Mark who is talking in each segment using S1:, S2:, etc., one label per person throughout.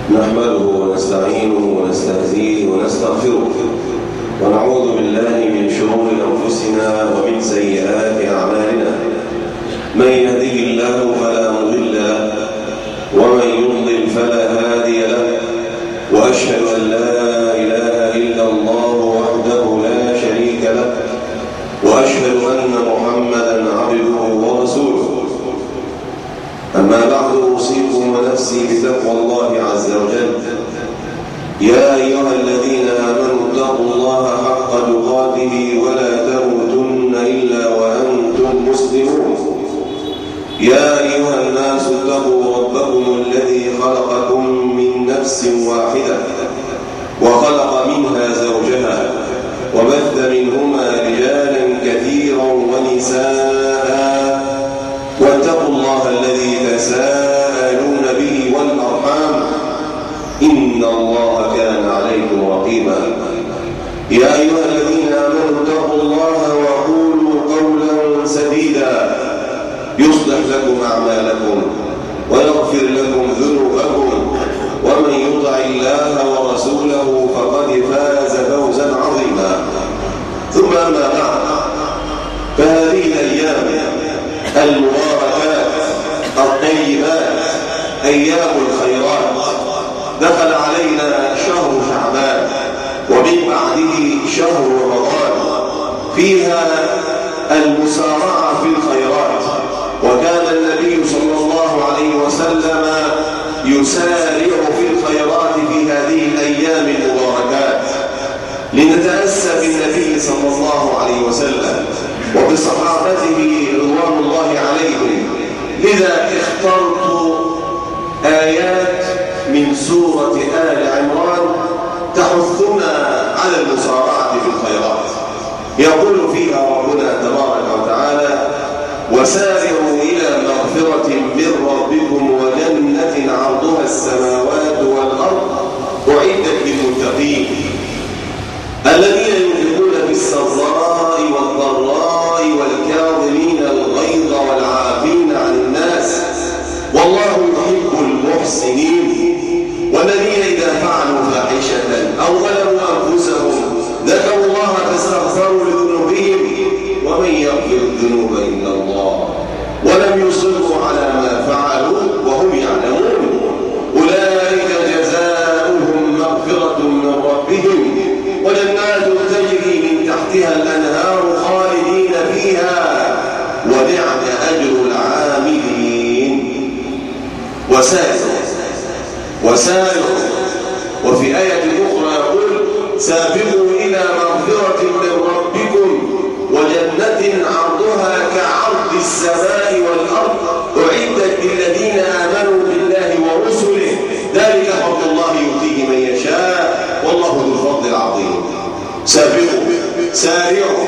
S1: نحمده ونستعينه ونستهديه ونستغفره ونعوذ بالله من شرور أنفسنا ومن سيئات أعمالنا. من يهده الله فلا مضل له ومن يضلل فلا هادي له، وأشهد أن لا إله إلا الله وحده لا شريك له، وأشهد أن محمدا عبده ورسوله. أما بعد، أوصيكم ونفسي بتقوى الله عز وجل. يا أيها الذين آمنوا اتقوا الله حق تقاته ولا تموتن إلا وأنتم مسلمون. يا أيها الناس اتقوا ربكم الذي خلقكم من نفس واحدة وخلق منها زوجها وبث منهما رجالا كثيرا ونساء، واتقوا الله الذي تساءلون به والأرحام إن الله كان عليكم رقيبا. يا أيها الذين آمنوا اتقوا الله وقولوا قولا سديدا يصلح لكم أعمالكم ويغفر لكم ذنوبكم، ومن يطع الله ورسوله فقد فاز فوزا عظيما. ثم أما بعد، فهذه الأيام المباركات الطيبات أيام الخيرات. دخل علينا شهر شعبان ومن بعده شهر رمضان، فيها المسارعة في الخيرات. وكان النبي صلى الله عليه وسلم يسارع في الخيرات في هذه الأيام المباركات، لنتأسى بالنبي صلى الله عليه وسلم وبصحابته رضوان الله عليهم. لذا اخترت آيات من سورة آل عمران تحثنا على المسارعة في الخيرات. يقول فيها ربنا تبارك وتعالى: وسارعوا إلى مغفرة من ربكم وجنة عرضها السماوات والأرض أعدت للمتقين الذين ينفقون في السراء والضراء والكاظمين الغيظ والعافين عن الناس والله يحب المحسنين، والذين إذا فعلوا فاحشة أو ظلموا أنفسهم ذكروا الله فاستغفروا لذنوبهم ومن يغفر الذنوب إلا الله ولم يصروا على ما فعلوا وهم يعلمون أولئك جزاؤهم مغفرة من ربهم وجنات تجري من تحتها الأنهار خالدين فيها ونعم أجر العاملين. وسارعوا. وفي آية أخرى يقول: سابقوا إلى مغفرة من ربكم وجنة عرضها كعرض السماء والأرض أعدت للذين آمنوا بالله ورسله ذلك فضل الله يؤتيه من يشاء والله ذو الفضل العظيم. سارعوا.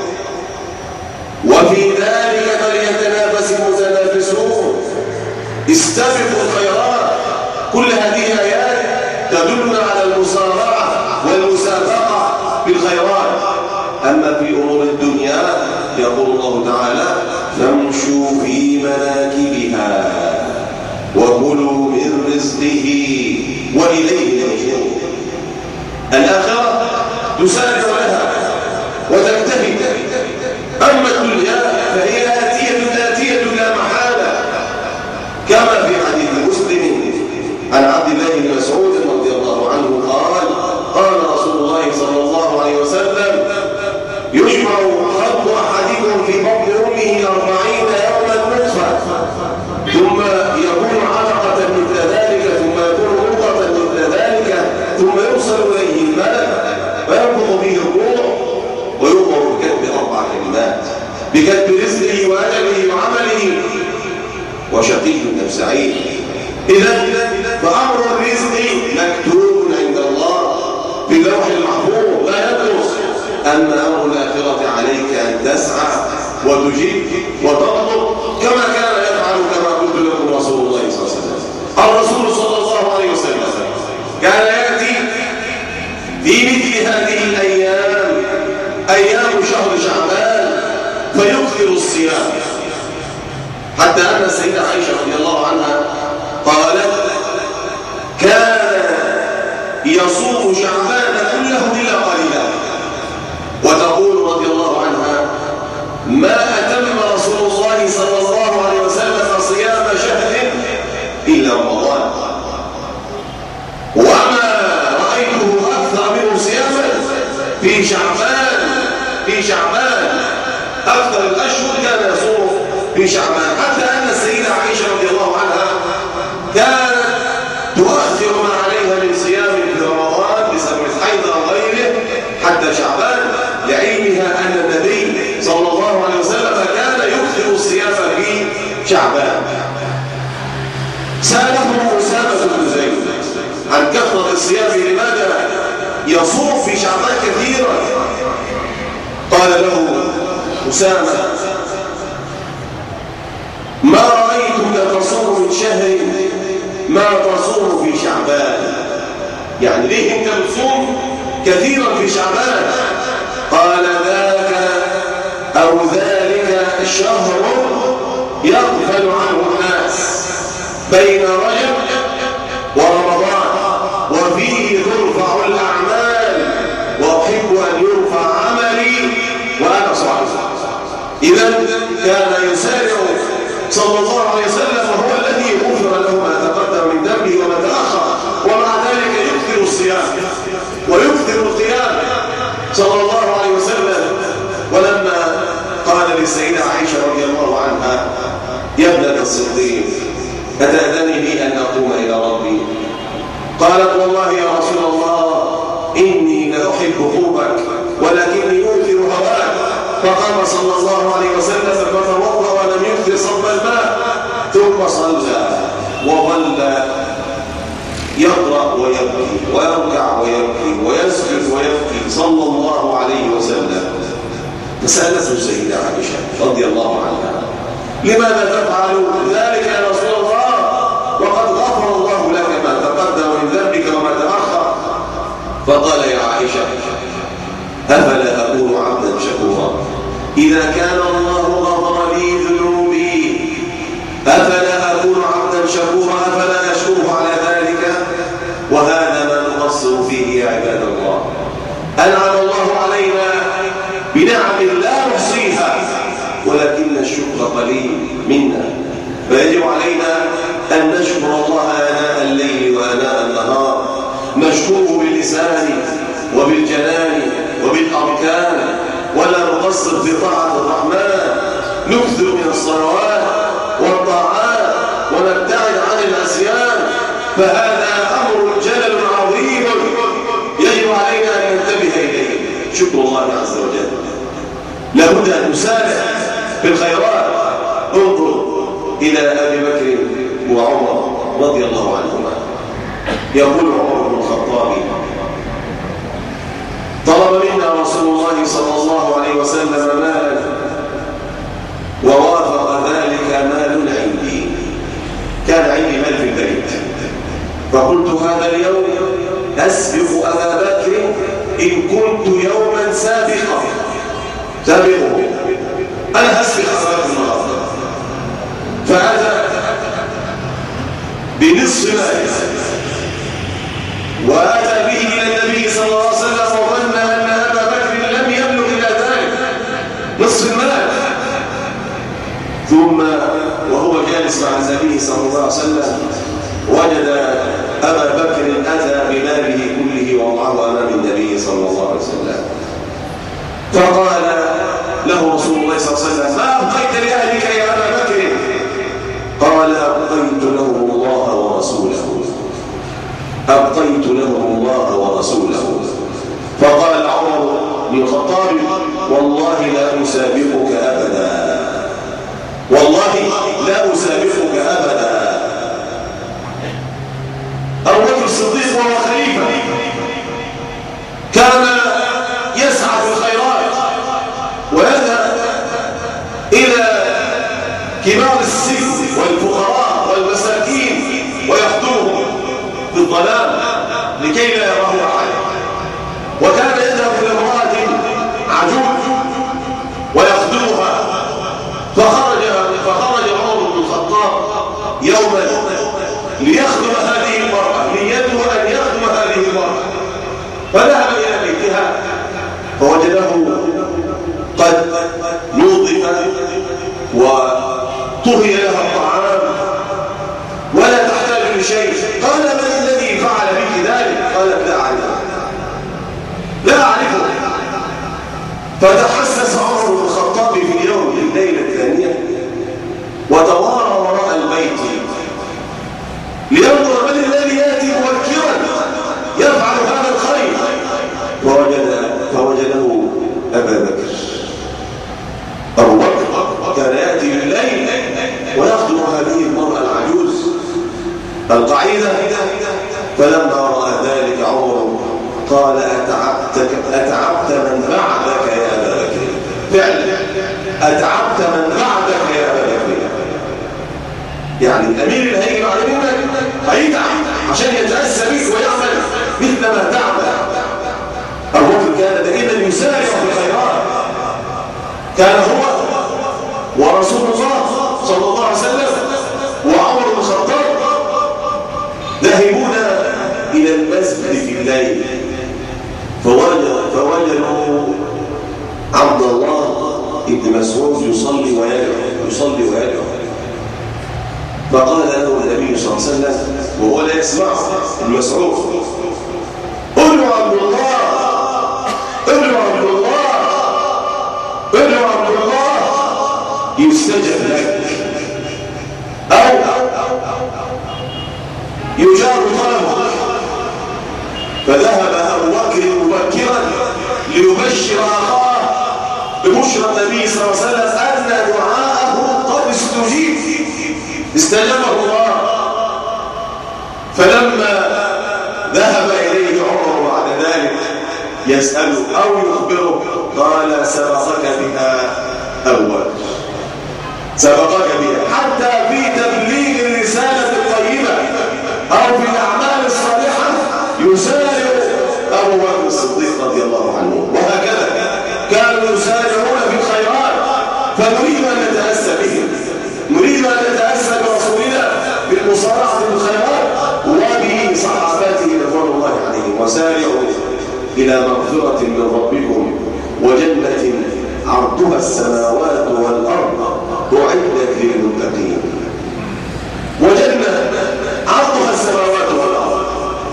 S1: وفي ذلك فليتنافس المتنافسون. استبقوا الخيرات. كل هذه آيات تدلنا على المسارعة والمسابقة بالخيرات. أما في أمور الدنيا يقول الله تعالى: فامشوا في مناكبها وكلوا من رزقه وإليه النشور. الآخرة تسارع لها وتجتهد، أما الدنيا فهي آتية لا محالة، كما في حديث مسلم عن عبد الله بن مسعود رضي الله عنه قال: قال رسول الله صلى الله عليه وسلم: يجمع خلق أحدكم في بطن أمه 40 يوما نطفة ثم يكون علقة مثل ذلك ثم يكون مضغة مثل ذلك ثم يرسل إليه الملك وينفخ به الروح ويؤمر بكتب 4 كلمات: بكتب رزقه وأجله وعمله وشقي أم سعيد. إذا فأمر الرزق مكتوب عند الله في اللوح المحفوظ لا يدرس. أما أمر الآخرة عليك أن تسعى وتجيب وتطلب كما كان يفعل، كما قلت لكم رسول الله صلى الله عليه وسلم. الرسول صلى الله عليه وسلم كان يأتي في مثل هذه الأيام، أيام شهر شعبان، فيكثر الصيام، حتى أن السيدة عائشة رضي الله عنها قالت: كان يصوم شعبان كله إلا قليلا. وتقول رضي الله عنها: ما أتم رسول الله صلى الله عليه وسلم صيام شهر إلا رمضان، وما رأيته أكثر منه صياما في شعبان أكثر الأشهر كان يصوم في شعبان، حتى أن السيدة عائشة رضي الله عنها كانت تؤخر ما عليها من صيام في رمضان بسبب الحيض أو غيره حتى شعبان، لعلمها أن النبي صلى الله عليه وسلم كان يكثر الصيام في شعبان. سأله أسامة بن زيد عن كثرة الصيام لماذا يصوم في شعبان كثيرا؟ قال له أسامة: ما رأيتك تصوم من شهر ما تصوم في شعبان. يعني ليه انت بتصوم كثيرا في شعبان؟ قال: ذاك أو ذلك شهر يغفل عنه الناس بين رجب ورمضان، وفيه ترفع الأعمال، وأحب أن يرفع عملي وأنا صائم. إذن كان يسارع صلى الله عليه وسلم، وهو الذي غفر له ما تقدم من ذنبه وما تأخر، ومع ذلك يكثر الصيام ويكثر القيام صلى الله عليه وسلم. ولما قال للسيدة عائشة رضي الله عنها: يا ابنة الصديق، أتأذني لي أن أقوم إلى ربي؟ قالت: والله يا رسول الله إني لأحب قربك ولكني أؤثر هواك. فقام صلى الله عليه وسلم فتوضأ ولم يكثر صب الماء، ثم صلى وظل يقرأ ويبكي ويركع ويبكي ويسجد ويبكي صلى الله عليه وسلم. فسألته السيدة عائشة رضي الله عنها: لماذا تفعل ذلك يا رسول الله وقد غفر الله لك ما تقدم من ذنبك وما تأخر؟ فقال: يا عائشة، أفلا أكون عبدا شكورا إذا كان الله غفر لي ذنوبي؟ أفلا أكون عبدا شكورا؟ أفلا أشكره على ذلك؟ وهذا ما نقصر فيه يا عباد الله. أنعم الله علينا بنعم لا نحصيها، ولكن الشكر قليل منا، فيجب علينا أن نشكر الله آناء الليل وآناء النهار، نشكره باللسان وبالجنان وبالأركان، ولا نقصر في طاعة الرحمن، نكثر من الصلوات والطاعات ونبتعد عن العصيان. فهذا أمر جلل عظيم يجب علينا أن ننتبه إليه، شكر الله عز وجل. لابد أن نسارع في الخيرات. انظر إلى أبي بكر وعمر رضي الله عنهما. يقول عمر بن الخطاب: طلب منا رسول الله صلى الله عليه وسلم مالا، ووافق ذلك مال عندي، كان عندي مال في البيت، فقلت هذا اليوم أسبق أبا بكر إن كنت يوما سابقه، أنا أسبق أبا بكر النهارده. فأتى بنصف ماله وأتى به إلى النبي صلى الله عليه وسلم، وظن أن أبا بكر لم يبلغ إلى ذلك نصف المال. ثم وهو جالس مع النبي صلى الله عليه وسلم وجد أبا بكر أتى بماله كله وضعه أمام النبي صلى الله عليه وسلم. فقال له رسول الله صلى الله عليه وسلم: ما أبقيت لأهلك يا أبا بكر؟ قال: أبقيت لهم الله ورسوله، أبقيت لهم الله ورسوله. فقال عمر بن الخطاب: والله لا أسابقك أبدا، والله لا أسابقك أبدا. أبو بكر الصديق وهو خليفة كان يسعى في الخيرات ويذهب إلى كبار السن والفقراء والمساكين ويخدمهم في الظلام لكي لا يراه أحد. وكان يذهب إلى امرأة عجوز ويخدمها، فخرج عمر بن الخطاب يوما ليخدم هذه المرأة، نيته أن يخدم هذه المرأة. قال من الذي فعل بك ذلك؟ قالت لا أعرفه لا أعرفه. فتحسس عمر بن الخطاب في اليوم الليلة الثانية وتوارى وراء البيت لينظر من الذي يأتي مبكرا يفعل هذا الخير، فوجده أبا بكر. أبو بكر كان يأتي بالليل ويخدم هذه المرأة العجوز القعيدة. فلما رأى ذلك عمر قال أتعبت من بعدك يا أبا بكر. فعلا أتعبت من بعدك يا أبا بكر. يعني الأمير اللي هيجي بعد منك هيتعب عشان يتأسى بك ويعمل مثل ما تعمل. أبو بكر كان دائما يسارع في الخيرات. كان هو ورسول الله صلى الله عليه وسلم وعمر بن الخطاب ذاهبون إلى المسجد في الليل، فوجدوا عبد الله بن مسعود يصلي ويدعو. فقال له النبي صلى الله عليه وسلم وهو لا يسمعه ابن مسعود: ادعو عبد الله، ادعو عبد الله، ادعو عبد الله يستجب لك أو يجاب طلبك. فذهب أبو بكر مبكرا ليبشر أخاه ببشرى النبي صلى الله عليه وسلم أن دعاءه قد استجابه الله. فلما ذهب إليه عمر بعد ذلك يسأله أو يخبره قال: سبقك بها أول، سبقك بها. حتى في تبليغ الرسالة الطيبة أو في الأعمال الصالحة يسارع أبو بكر الصديق رضي الله عنه. وهكذا كانوا يسارعون في الخيرات. فنريد أن نتأسى بهم، نريد أن نتأسى برسولنا بالمصارعة بالخيرات وبصحابته رضوان الله عليهم. وسارعوا إلى مغفرة من ربكم وجنة عرضها السماوات والأرض أعدت للمتقين. وجنة عرضها السماوات والأرض.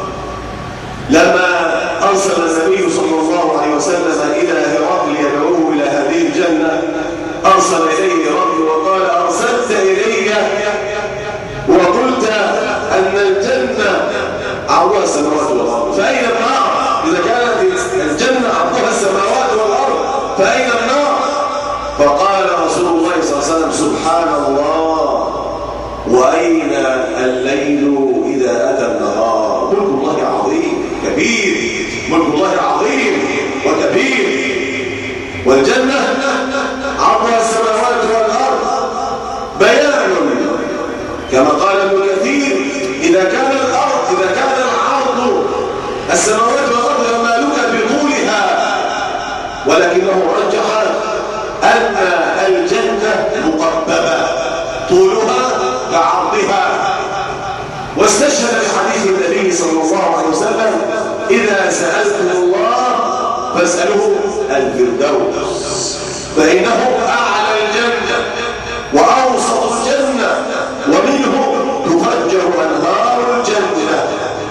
S1: لما أرسل النبي صلى الله عليه وسلم إلى هرقل يدعوه إلى هذه الجنة، أرسل إليه ربي وقال: أرسلت إلي وقلت أن الجنة عرضها السماوات والأرض، فأين النار؟ إذا كانت الجنة عرضها السماوات والأرض فأين النار؟ فقال رسول الله صلى الله عليه وسلم: سبحان الله، وأين الليل إذا أتى النهار؟ ملك الله عظيم كبير، ملك الله عظيم وكبير. والجنة عرضها السماوات والأرض بيان، كما قال ابن كثير: إذا كان العرض السماوات والأرض ممالوكا بطولها، ولكنه رجح أن الجنة مقببة طولها كعرضها. واستشهد بحديث النبي صلى الله عليه وسلم: إذا سألتم الله فاسألوه الفردوس، فإنه أعلى الجنة وأوسط الجنة، ومنه تفجر أنهار الجنة،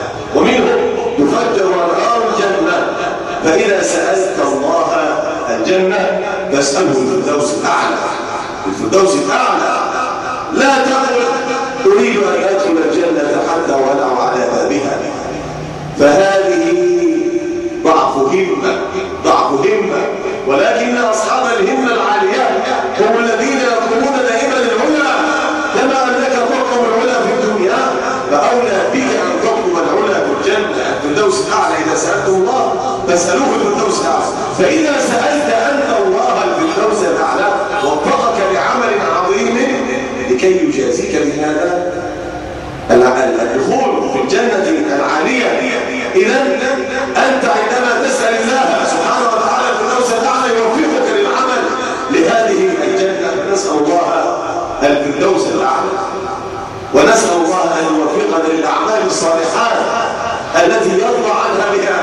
S1: فإذا سألت الله الجنة فاسأله الفردوس الأعلى، الفردوس الأعلى. لا تقل أريد أن أدخل الجنة حتى ولو على بابها، فهذه ضعف همة. ولكن أصحاب الهمة العالية هم الذين يطلبون دائما العلا، كما أنك تطلب العلا في الدنيا فأولى بك أن تطلب العلا في الجنة، الفردوس الأعلى. إذا سألت الله فاسألوه الفردوس الأعلى. فإذا سألت أنت الله الفردوس الأعلى وفقك لعمل عظيم لكي يجازيك بهذا الدخول في الجنة العالية. إذا أنت عندما تسأل الله سبحانه وتعالى الفردوس الأعلى يوفقك للعمل لهذه الجنة. نسأل الله الفردوس الأعلى، ونسأل الله أن يوفقنا للأعمال الصالحات التي يرضى عنها بها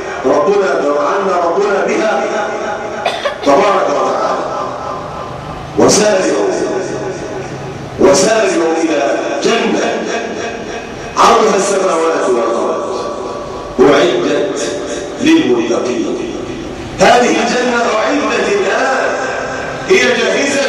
S1: ربنا بها تبارك وتعالى. وسارعوا إلى جنة عرضها السماوات والأرض أعدت للمتقين. هذه الجنة أعدت الآن، هي جاهزة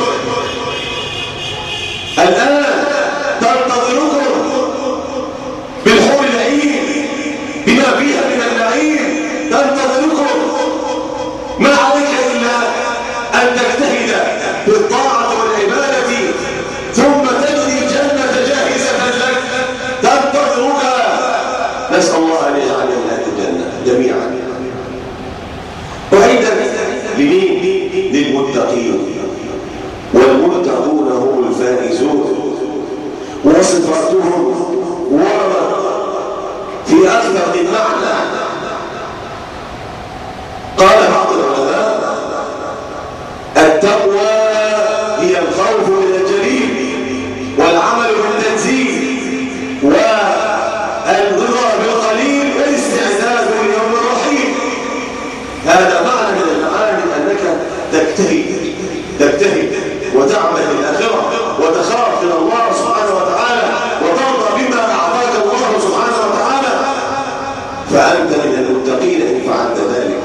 S1: الآن تنتظركم بالحور العين بما فيها من النعيم، تنتظركم. ما عليك إلا أن تجتهد بالطاعة والعبادة ثم تجري الجنة جاهزة لك تنتظرك. نسأل الله أن يجعلنا من أهل الجنة جميعا. أعدت لمين؟ للمتقين، والمتقون هم الفائزون، وصفاتهم وردت في أكثر من معنى. قال بعض العلماء: التقوى هي الخوف من الجليل والعمل بالتنزيل والرضا بالقليل والاستعداد لليوم الرحيم. هذا معنى من المعاني أنك تجتهد وتعمل للآخرة وتخاف من الله سبحانه وتعالى وترضى بما أعطاك الله سبحانه وتعالى، فأنت من المتقين إن فعلت ذلك.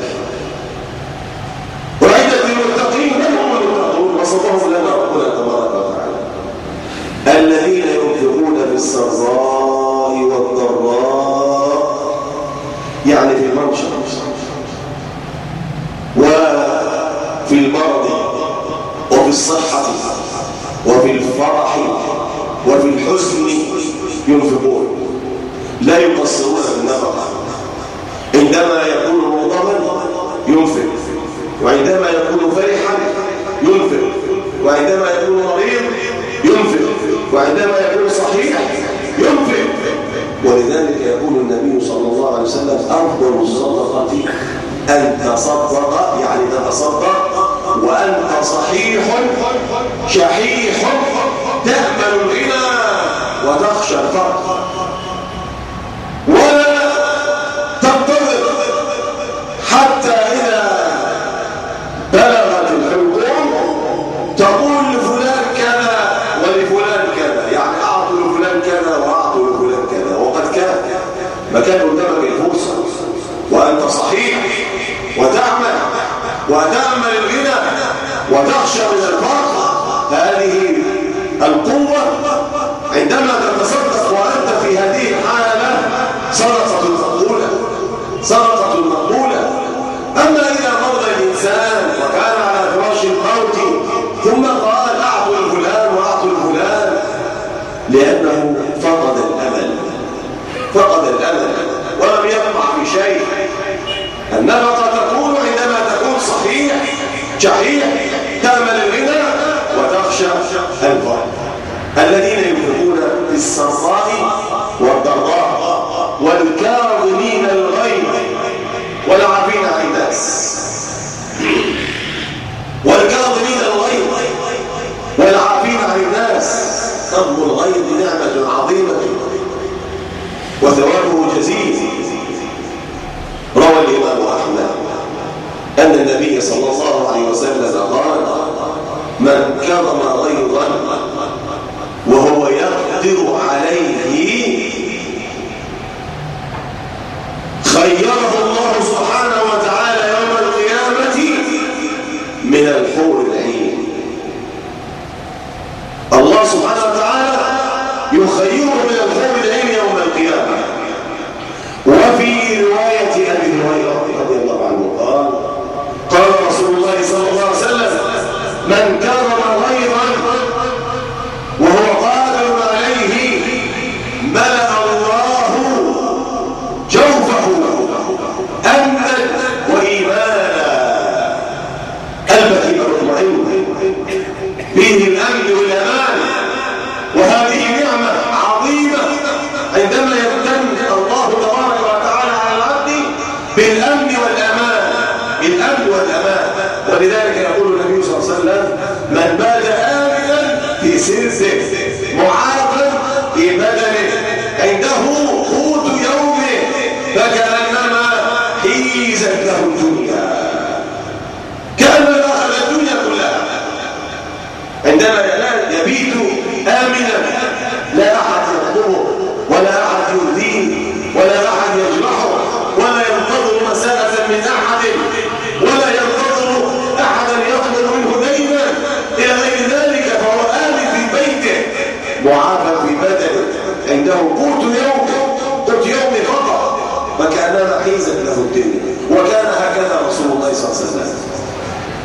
S1: وعدت للمتقين. من هم المتقون؟ وصفهم لنا ربنا تبارك وتعالى: الذين ينفقون في السراء والضراء، يعني في المنشط وفي المرض وفي الصحة وفي الفرح وفي الحزن ينفقون، لا يقصرون في النفقة. عندما يكون مغضبا ينفق، وعندما يكون فرحا ينفق، وعندما يكون مريض ينفق، وعندما يكون صحيح ينفق. ولذلك يقول النبي صلى الله عليه وسلم: أفضل الصدقة أن تصدق، يعني تتصدق وأنت صحيح شحيح تأمل الغنى وتخشى الفقر، ولا تنتظر حتى إذا بلغت الحلقوم تقول لفلان كذا ولفلان كذا، يعني أعطوا لفلان كذا وأعطوا لفلان كذا، وقد كان مكان قدامك الفرصة وأنت صحيح وتأمل الغنى وتخشى من الفقر. هذه القوة عندما تتصدق وأنت في هذه الحالة صدقة مقبولة. أما إذا مرض الإنسان وكان على فراش الموت ثم قال: أعطوا لفلان وأعطوا لفلان، لأنه فقد الأمل ولم يطمع في شيء. النفقة تكون عندما تكون صحيح شحيح تأمل الغنى وتخشى الفقر. الذين ينفقون في السراء والضراء والكاظمين الغيظ والعافين عن الناس. والكاظمين الغيظ والعافين عن الناس، كظم الغيظ نعمة عظيمة وثوابه جزيل. روى الإمام أحمد أن النبي صلى الله عليه وسلم قال: من كظم غيظا وهو يقدر عليه خيره الله سبحانه وتعالى يوم القيامة من الحور العين. الله سبحانه وتعالى يخيره من الحور العين يوم القيامة. وفي رواية أبي هريرة رضي الله عنه قال رسول الله صلى الله عليه وسلم: من كظم غيظا وهو قادر عليه ملأ الله جوفه أمنا وإيمانا. قلبك يبقى مطمئن فيه الأمن والأمان، وهذه نعمة عظيمة عندما يمتن الله تبارك وتعالى على العبد بالأمن والأمان. ولذلك يقول النبي صلى الله عليه وسلم: من بات آمنا في سرته معافى في بدنه عنده قوت يومه فكأنما حيزت له الدنيا، كأنما أخذ الدنيا كلها. عندما يبيت آمنا لا أحد يخطبه ولا أحد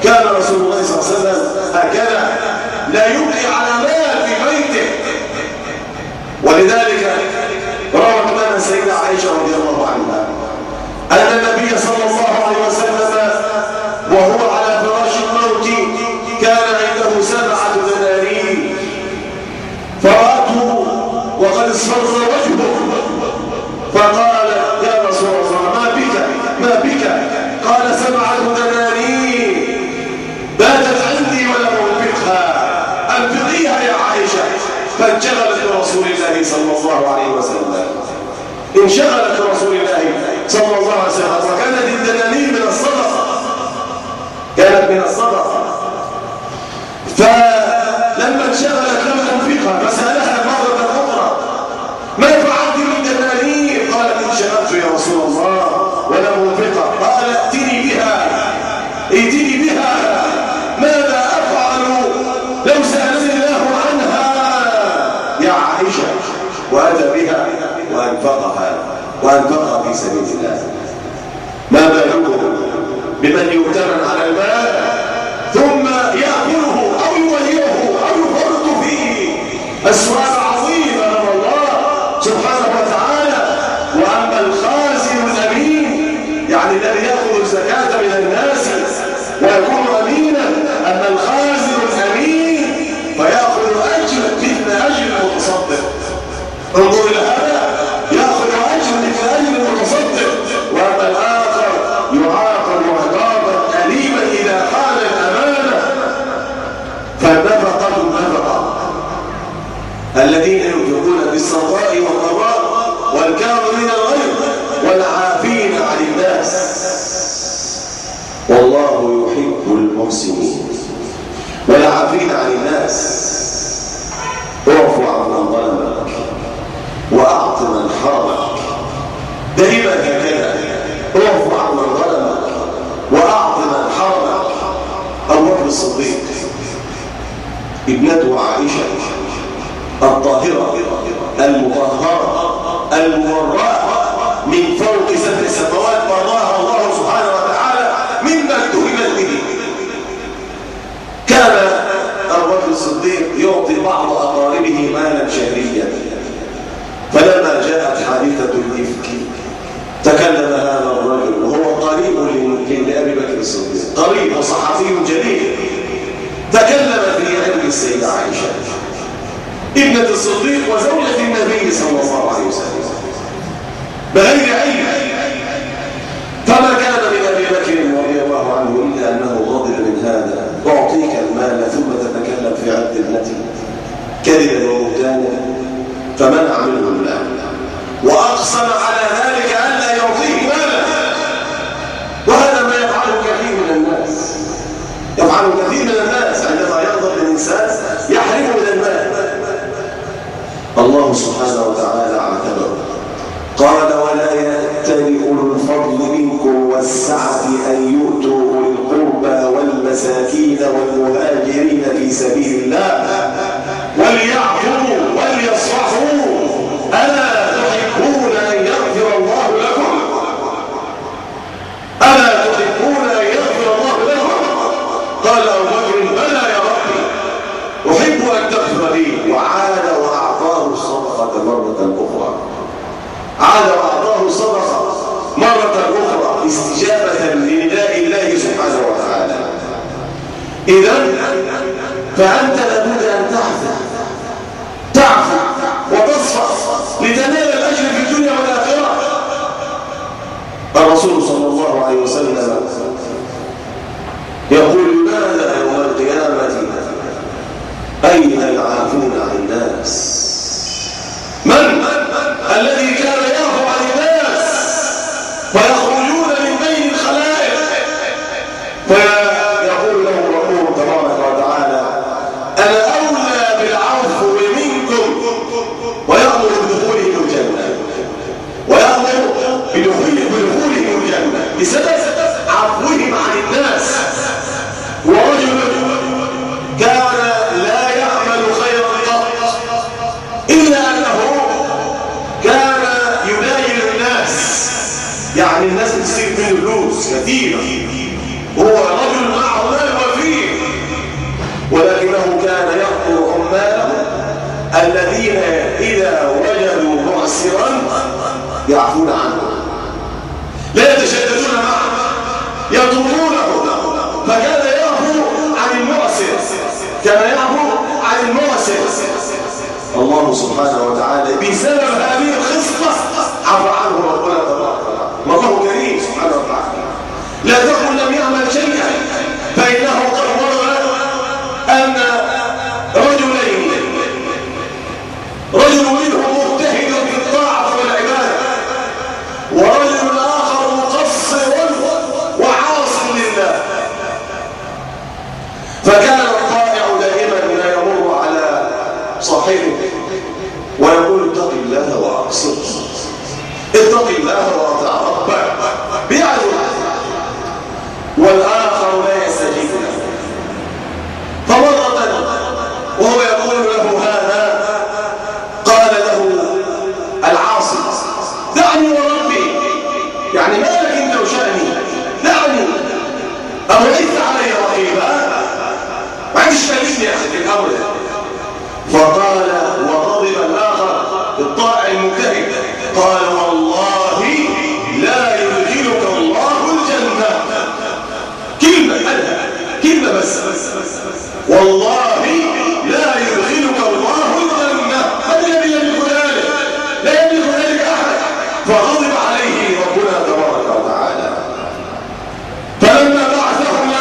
S1: كان رسول الله صلى الله عليه وسلم هكذا لا يبقي على مال في بيته. ولذلك روت لنا السيدة عائشة رضي الله عنها أن النبي صلى الله عليه وسلم وهو على فراش الموت كان عنده 7 دنانير فرأته وقد اصفر وجهه فقال يا رسول الله ما بك قال 7 دنانير باتت عندي ولم أنفقها أنفقيها يا عائشة. فانشغلت برسول الله صلى الله عليه وسلم انشغلت برسول الله صلى الله عليه وسلم وكانت الدنانير من الصدقة كانت من الصدقة فلما انشغلت لم تنفقها فسألها مرة أخرى ما فعلت بالدنانير قالت انشغلت يا رسول الله ولم أنفقها قال ائتني بها ماذا أفعل لو سألني الله عنها يا عائشة وأتى بها وأنفقها في سبيل الله. ما بالكم بمن يؤتمن على المال ثم يأكله أو يضيعه أو يفرط فيه أسواب عظيمة من الله سبحانه وتعالى. وأما الخازن الأمين يعني الذي يأخذ الزكاة من الناس ويكون أمينا، أما الخازن الأمين فيأخذ مثل أجر المتصدق. انظر إلى هذا يأخذ مثل أجر المتصدق. وأما الآخر يعاقب عقابا أليما إذا خان الأمانة. فالنفقة الذين ينفقون بالسراء والضراء والكاظمين الغيظ والعافين عن الناس والله يحب المحسنين. والعافين عن الناس اعف عن من ظلمك واعط من حرمك. دائما هكذا اعف عن من ظلمك واعط من حرمك. ابو بكر الصديق ابنته عائشه الطاهره المطهره المبرأة من فوق 7 سماوات براها الله سبحانه وتعالى مما اتهمت به. كان أبو بكر الصديق يعطي بعض أقاربه مالا شهريا. فلما جاءت حادثة الإفك تكلم هذا الرجل وهو قريب لأبي بكر الصديق قريب وصحفي جليل. تكلم في عرض السيدة عائشة ابنة الصديق وزوجة النبي صلى الله عليه وسلم بغير علم. فما كان من أبي بكر رضي الله عنه إلا أنه غضب من هذا. أعطيك المال ثم تتكلم في عرض ابنتي كذبا وبهتانا فمنع منه المال وأقسم على ذلك ألا يعطيه مالا. وهذا ما يفعله كثير من الناس عندما يغضب الإنسان يحرمه من المال. الله سبحانه وتعالى اعتبره قال ولا يأتل أولو الفضل منكم والسعة أن يؤتوا أولي القربى والمساكين والمهاجرين في سبيل الله وليعفوا وليصفحوا ألا تحبون أن يغفر الله لكم قال أبو بكر بلى يا ربي أحب أن تغفر لي. وعاد وأعطاه الصدقة مرة أخرى استجابة لنداء الله سبحانه وتعالى. إذن فأنت لابد أن تعفو وتصفح لتنال الأجر في الدنيا والآخرة. الرسول صلى الله عليه وسلم يقول ماذا يوم القيامة أين العافون عن الناس؟ من الذي كان يعفو عن الناس فيخرجون من بين الخلائق فيقول له ربهم تبارك وتعالى أنا أولى بالعفو منكم ويأمر بدخولهم الجنة بسبب عفوهم عن الناس. ورجل كان لا يعمل خيرا قط إلا أنه كان ينايل الناس، يعني الناس بتصير منه فلوس كثيرة، هو رجل معه مال الذين إذا وجدوا معسرا يعفون عنه، لا يتشددون معه، يطلبونه، فكان يعفو عن المعسر، كان يعفو عن المعسر. الله سبحانه وتعالى بسبب هذه الخصلة عفى عنه ربنا تبارك وتعالى، والله كريم سبحانه وتعالى. لا تقل لم يعمل شيئا، فإنه قد ورد أن رجلين، رجل منهم مجتهد في الطاعة والعبادة، ورجل آخر مقصر وعاص لله. فكان الطائع دائما يمر على صاحبه ويقول اتق الله واقصر، اتق الله واطع ربك، بيعذر، والآخر لا يستجيب له. فمرة وهو يقول له هذا قال له العاصي دعني وربي، يعني مالك انت وشأني، دعني، أوليس علي رقيبا، ما عنديش تكلفني يا أخي في الأمر. فقال وغضب الآخر الطائع المجتهد قال والله لا يدخلك الله الجنة. كلمة قالها، كلمة بس، والله لا يدخلك الله الجنة. من الذي يملك ذلك؟ لا يملك ذلك أحد. فغضب عليه ربنا تبارك وتعالى. فلما بعثهما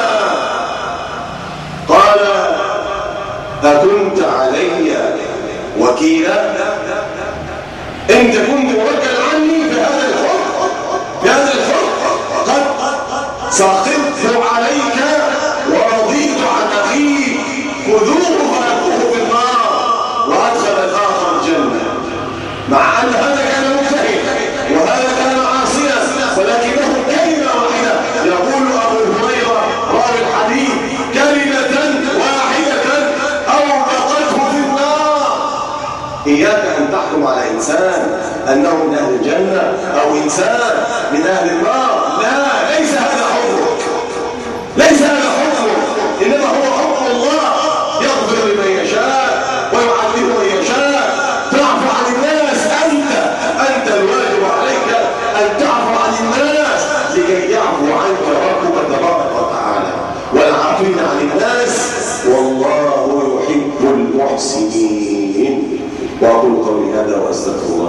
S1: قال أكنت علي وكيلا؟ انت كنت موكل عني بهذا الحكم، بهذا الحكم قد سخطت عليك ورضيت عن اخيك، خذوه فألقوه في النار وادخل الاخر الجنه. مع ان هذا كان مجتهد وهذا كان عاصيا، ولكنه كلمه واحده يقول ابو هريره راوي الحديث كلمه واحده اوبقته في النار. اياك ان تحكم على انسان انه من اهل الجنه او انسان من اهل النار، لا، ليس هذا حكمك، ليس هذا حكمك، انما هو حكم الله، يغفر لمن يشاء ويعذب من يشاء. تعفو عن الناس، انت الواجب عليك ان تعفو عن الناس لكي يعفو عنك ربك تبارك وتعالى. والعافين عن الناس والله يحب المحسنين. واقول قولي هذا واستغفر الله.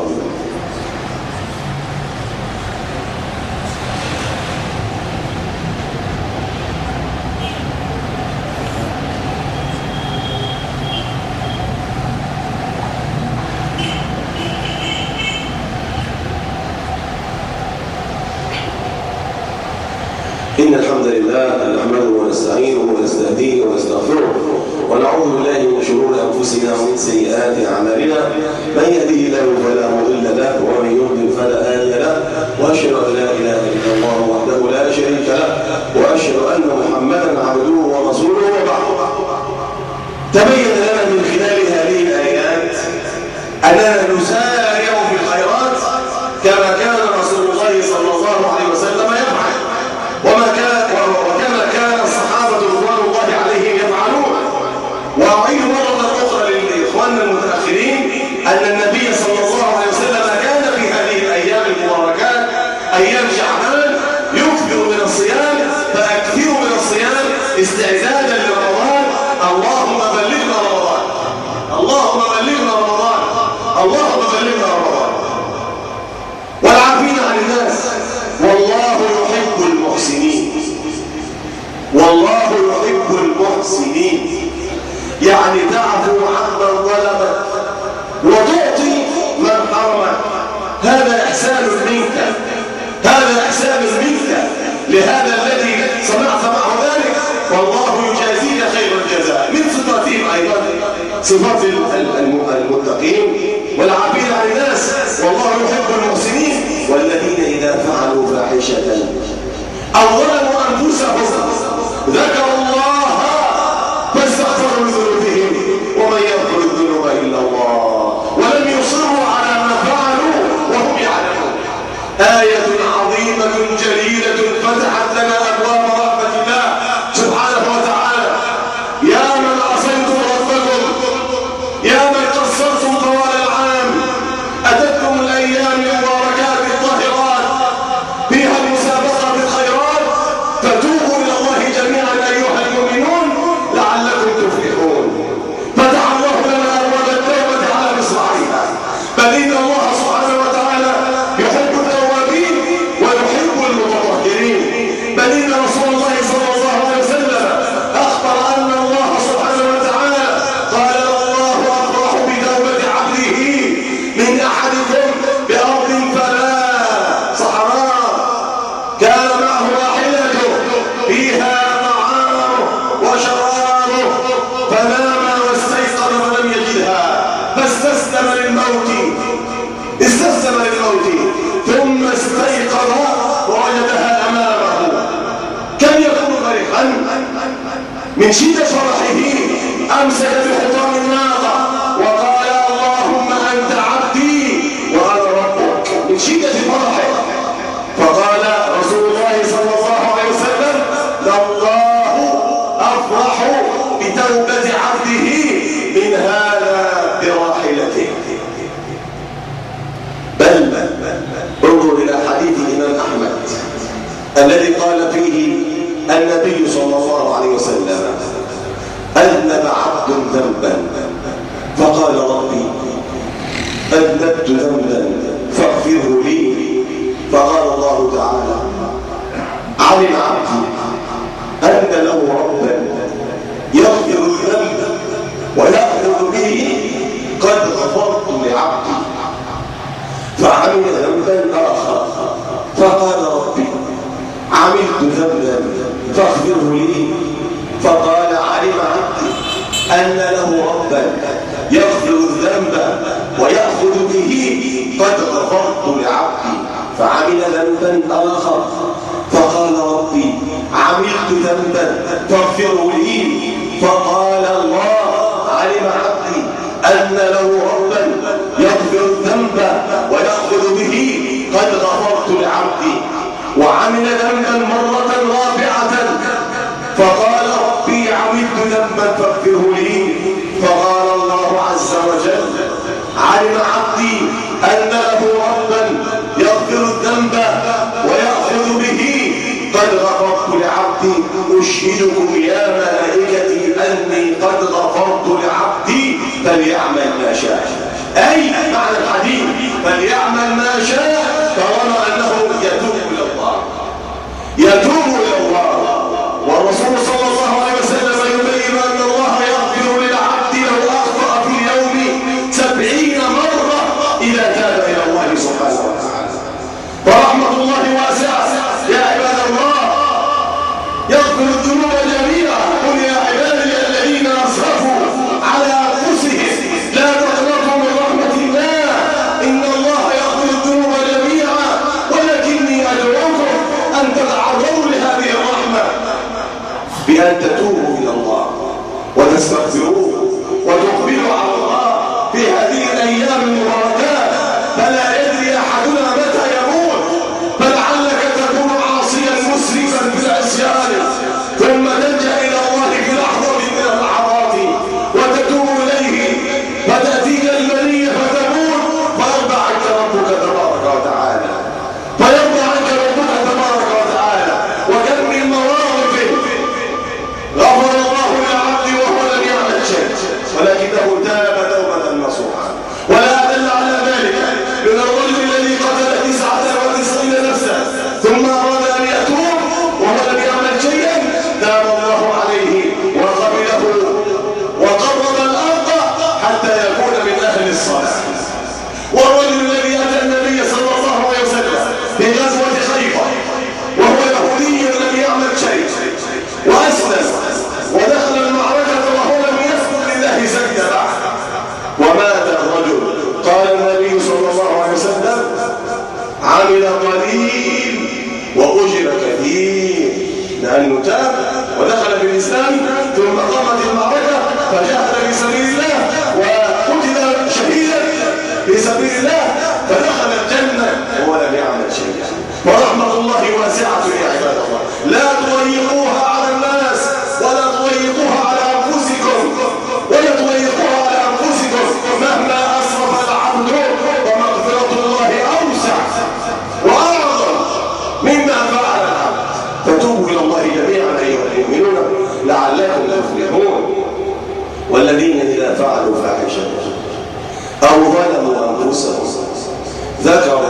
S1: إن الحمد لله نحمده ونستعينه ونستهديه ونستغفره ونعوذ بالله من شرور أنفسنا ومن سيئات أعمالنا. من يهده الله فلا مضل له ومن يضلل فلا هادي له، وأشهد أن لا إله إلا الله وحده لا شريك له، وأشهد أن محمدا عبده ورسوله. وبعد، تبين لنا من خلال هذه الآيات أننا نسارع في الخيرات كما كان رسول الله صلى الله عليه وسلم يفعل، وكما كان الصحابة رضوان الله عليهم يفعلون. وأعيد مرة أخرى لإخواننا المتأخرين أن النبي صلى الله عليه وسلم كان في هذه الأيام المباركات أيام شعبان يكثر من الصيام، فأكثروا من الصيام استعدادا لرمضان. اللهم بلغنا رمضان، اللهم بلغنا رمضان، اللهم بلغنا رمضان. والعافين عن الناس والله يحب المحسنين، والله يحب المحسنين. يعني تعفو عمن ظلمك وتعطي من حرمك، هذا إحسان منك، هذا إحسان منك لهذا الذي صنعت معه ذلك، والله يجازيك خير الجزاء. من صفاتهم أيضا صفات المتقين والعافين عن الناس والله يحب المحسنين. والذين إذا فعلوا فاحشة أو ظلموا أنفسهم ذكروا الله فاستغفروا لذنوبهم ومن يغفر الذنوب إلا الله ولم يصروا على ما فعلوا وهم يعلمون. آية عظيمة جليلة فتحت لنا أبواب رحمة الله سبحانه وتعالى. يا من عصيتم ربكم، يا من من شدة فرحه أمسك بحطام الناقة وقال اللهم أنت عبدي وأنا ربك، من شدة فرحه. فقال رسول الله صلى الله عليه وسلم لله أفرح بتوبة عبده من هذا براحلته. بل انظر إلى حديث الإمام أحمد الذي قال فيه النبي صلى الله عليه وسلم أذنب عبد ذنبا فقال ربي أذنبت ذنبا فاغفره لي، فقال الله تعالى علم عبدي أن له ربا يغفر الذنب ويأخذ به قد غفرت لعبدي، فعمل ذنبا آخر فقال ربي عملت ذنبا فاغفره لي، فقال علم عبدي أن له ربا يغفر الذنب ويأخذ به قد غفرت لعبدي، فعمل ذنبا آخر فقال ربي عملت ذنبا فاغفره لي، فقال الله علم عبدي أن له ربا يغفر الذنب ويأخذ به قد غفرت لعبدي، وعمل ذنبا مرة رابعة فقال ربي عملت ذنبا فاغفره لي، فقال الله عز وجل علم عبدي أن له ربا يغفر الذنب ويأخذ به قد غفرت لعبدي، أشهدكم يا ملائكتي أني قد غفرت لعبدي فليعمل ما شاء. أي معنى الحديث فليعمل ما شاء طالما أنه يتوب إلى الله، يتوب إلى الله. والرسول صلى الله عليه وسلم يبين أن الله يغفر للعبد لو أخطأ في اليوم 70 مرة إذا تاب إلى الله سبحانه وتعالى. ورحمة الله واسعة يا عباد الله، يغفر الذنوب جميعا. قل يا عبادي الذين أسرفوا على أنفسهم لا تقنطوا من رحمة الله إن الله يغفر الذنوب جميعا ولكني أدعوكم أن تتعرضوا لهذه الرحمة بأن تتوبوا إلى الله وتستغفروه وتقبلوا على الله في هذه الأيام المباركات، فلا يدري أحدنا متى يموت، فلعلك تكون عاصيا مسرفا في العصيان ثم تلجأ إلى الله في لحظة من اللحظات وتتوب إليه فتأتيك المنية فتموت فيرضى عنك ربك تبارك وتعالى، فيرضى عنك ربك تبارك وتعالى. وكم من مواقف غفر الله للعبد وهو لم يعمل شيء ولكنه تاب توبة نصوحا. ولا أدل على ذلك من الرجل الذي قتل 99 نفسا ثم أراد أن يتوب وهو لم يعمل شيئا تاب الله عليه وقبله وقرب الأرض حتى يكون من أهل الصلاة. والرجل الذي أتى النبي صلى الله عليه وسلم في غزوة خيبر وهو يهودي لم يعمل شيء وأسلم ودخل المعركة وهو لم يسجد لله سجدة بعد ومات الرجل، قال النبي صلى الله عليه وسلم عمل قليل وأجر كثير، لأنه تاب ودخل في الإسلام ثم قامت المعركة فجاهد في سبيل الله وقتل شهيدا في سبيل الله فدخل الجنة وهو لم يعمل شيئا. ورحمة الله واسعة يا عباد الله، لا تضيقوها على الناس ولا تضيقوها على أنفسكم ولا تضيقوها على أنفسكم، مهما أسرف العبد ومغفرة الله أوسع وأعظم مما فعل العبد. فتوبوا إلى الله جميعا أيها المؤمنون لعلكم تفلحون. والذين إذا فعلوا فاحشة أو ظلموا أنفسهم ذكروا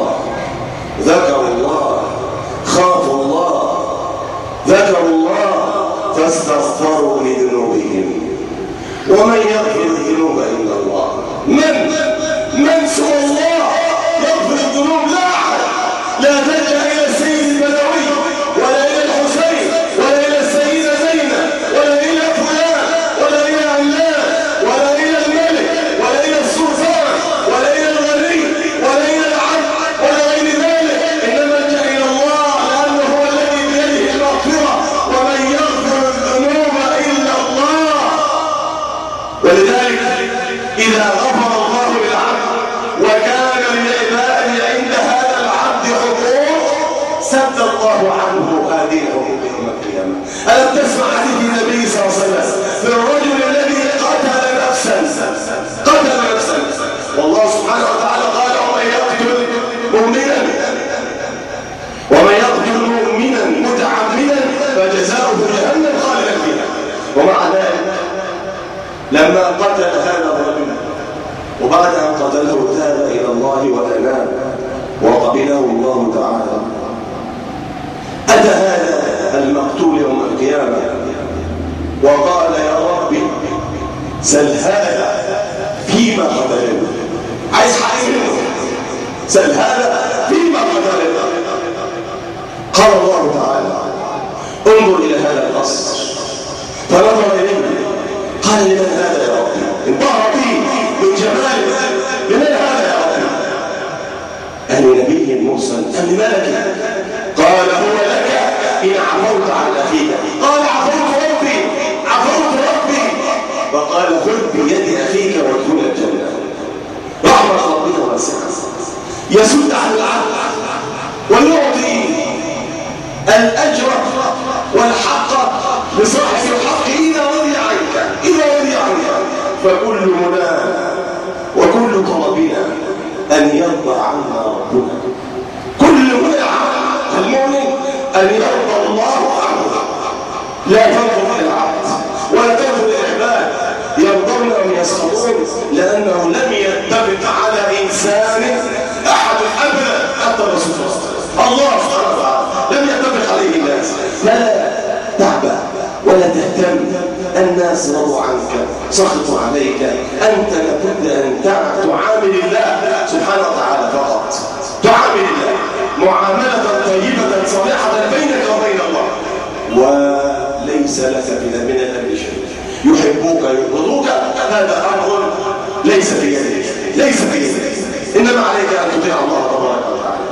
S1: الله خافوا الله ذكروا الله فاستغفروا لذنوبهم ومن يغفر الذنوب إلا الله. من سوى الله يغفر الذنوب؟ لا أحد. لا تلجأ إلى السيد البدوي ولا إلى الحسين ولا إلى السيدة زينب ولا إلى فلان ولا إلى علان ولا إلى الملك ولا إلى السلطان ولا إلى الغني ولا إلى العبد ولا غير ذلك، إنما الجأ إلى الله لأنه هو الذي بيده المغفرة ومن يغفر الذنوب الله عنه آدينهم يوم القيامة. ألم تسمع حديث النبي صلى الله عليه وسلم في الرجل الذي قتل نفسا والله سبحانه وتعالى قال ومن يقتل مؤمنا متعمدا فجزاؤه جهنم خالدا فيها. ومع ذلك لما قتل هذا الرجل وبعد أن قتله تاب إلى الله وأناب وقبله الله تعالى، أتى هذا المقتول يوم القيامة وقال يا ربي سل هذا فيما قتلني، عايز حق منه، سل هذا فيما قتلني. قال الله تعالى انظر إلى هذا القصر، فنظر إليه قال لمن هذا يا ربي؟ انبهر به من جماله، لمن هذا يا ربي؟ لنبي مرسل أم لملك؟ قال هو لك إن عفوت عن أخيك. قال عفوت ربي. فقال خذ بيد أخيك وادخل الجنة. رحمة ربنا واسعة، يسد عن العدل ويعطي الأجر والحق لصاحب الحق إذا ولي عنك. فكل منانا وكل طلبنا أن يرضى عنا ربنا. كل المؤمن أن يرضى الله عنه، لا تنظر للعبد ولا تنظر للعباد يرضون أم يسخطون، لأنه لم يتفق على إنسان أحد أبدا حتى الرسول الله سبحانه وتعالى لم يتفق عليه الناس. فلا تعبأ ولا تهتم، الناس رضوا عنك سخطوا عليك، أنت لابد أن تعامل الله سبحانه وتعالى فقط، تعامل الله معاملة طيبة صالحة بينك وبين الله، وليس لك من الأمر شيء. يحبوك يبغضوك هذا أمر ليس في يدك، إنما عليك أن تطيع الله تبارك وتعالى.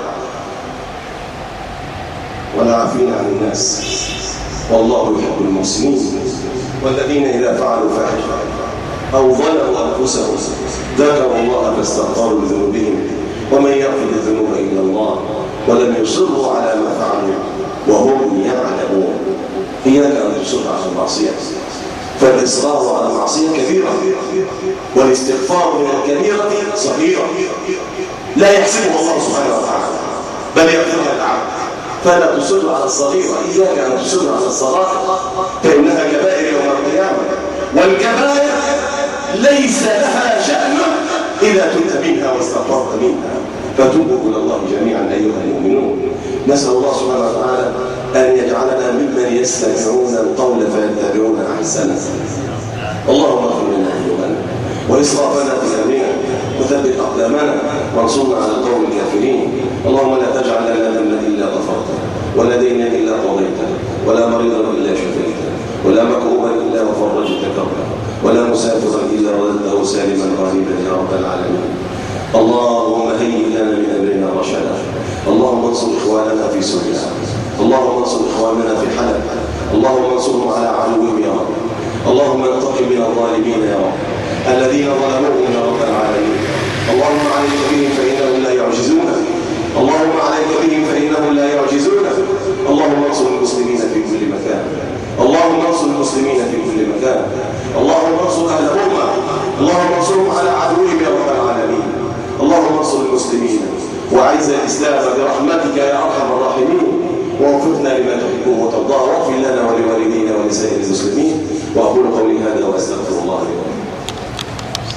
S1: والعافين عن الناس والله يحب المحسنين، والذين إذا فعلوا فاحشة أو ظلموا أنفسهم ذكروا الله فاستغفروا لذنوبهم ومن يغفر الذنوب إلا الله ولم يصروا على ما فعلوا وهم يعلمون. إياك أن تصر على المعصية، فالإصرار على المعصية كبيرة والاستغفار من الكبيرة صغيرة لا يحسبه الله سبحانه وتعالى بل يغفرها العبد. فلا تصر على الصغيرة، إياك أن تصر على الصغائر فإنها كبائر يوم القيامة، والكبائر ليس لها شأن إذا تبت منها واستغفرت منها. فتوبوا إلى الله جميعا أيها المؤمنون. نسأل الله سبحانه وتعالى أن يجعلنا ممن يستمعون القول فيتبعون أحسنه. اللهم اغفر لنا ذنوبنا وإسرافنا في أمرنا وثبت أقدامنا وانصرنا على القوم الكافرين. اللهم لا تجعل لنا ذنبا إلا غفرته ولا دينا إلا قضيته ولا مريضا إلا شفيته ولا مكروبا إلا وفرجت كربه ولا مسافرا إلا رددته سالما غانما يا رب العالمين. اللهم هيئ لنا من أمرنا رشدا. اللهم انصر إخواننا في سوريا، اللهم انصر إخواننا في حلب، اللهم انصرهم على عدوهم يا رب. اللهم انتقم من الظالمين يا رب الذين ظلموهم يا رب العالمين. اللهم عليك بهم فإنهم لا يعجزونك، اللهم عليك بهم فإنهم لا يعجزونك. اللهم انصر المسلمين في كل مكان، اللهم انصر المسلمين في كل مكان، اللهم انصر أهل الأمة، اللهم انصرهم على عدوهم يا رب